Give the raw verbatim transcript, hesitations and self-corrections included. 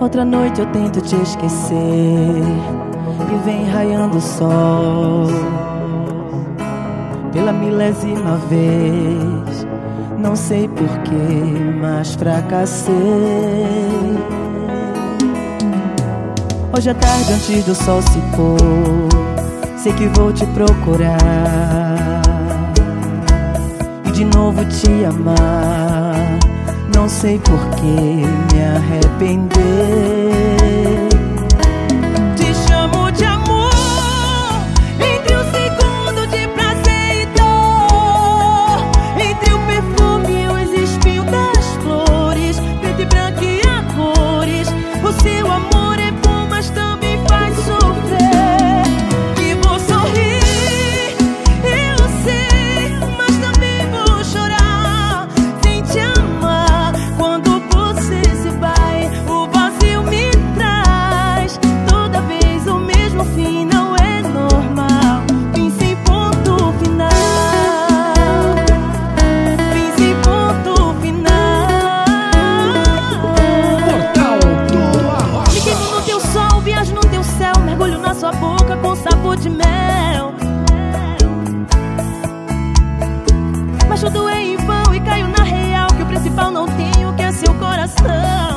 Outra noite eu tento te esquecer e vem raiando o sol. Pela milésima vez, não sei porquê, mas fracassei. Hoje à tarde, antes do sol se pôr, sei que vou te procurar e de novo te amar. Não sei porquê me arrepender. Te chamo de amor, entre um segundo de prazer e dor, entre o perfume e os espinhos das flores, preto e branco e a cores. O seu amor é bom, mas também faz sofrer. E vou sorrir, eu sei, mas também vou chorar sem te amar. Quando você se vai, o vazio me traz. Toda vez o mesmo fim, não é normal. Fim sem ponto final, fim sem ponto final. Portal do Arrocha. Me queimo no teu sol, viajo no teu céu, mergulho na sua boca com sabor de mel. Mas tudo é em vão e caio na real, que o principal não tenho, que é seu coração.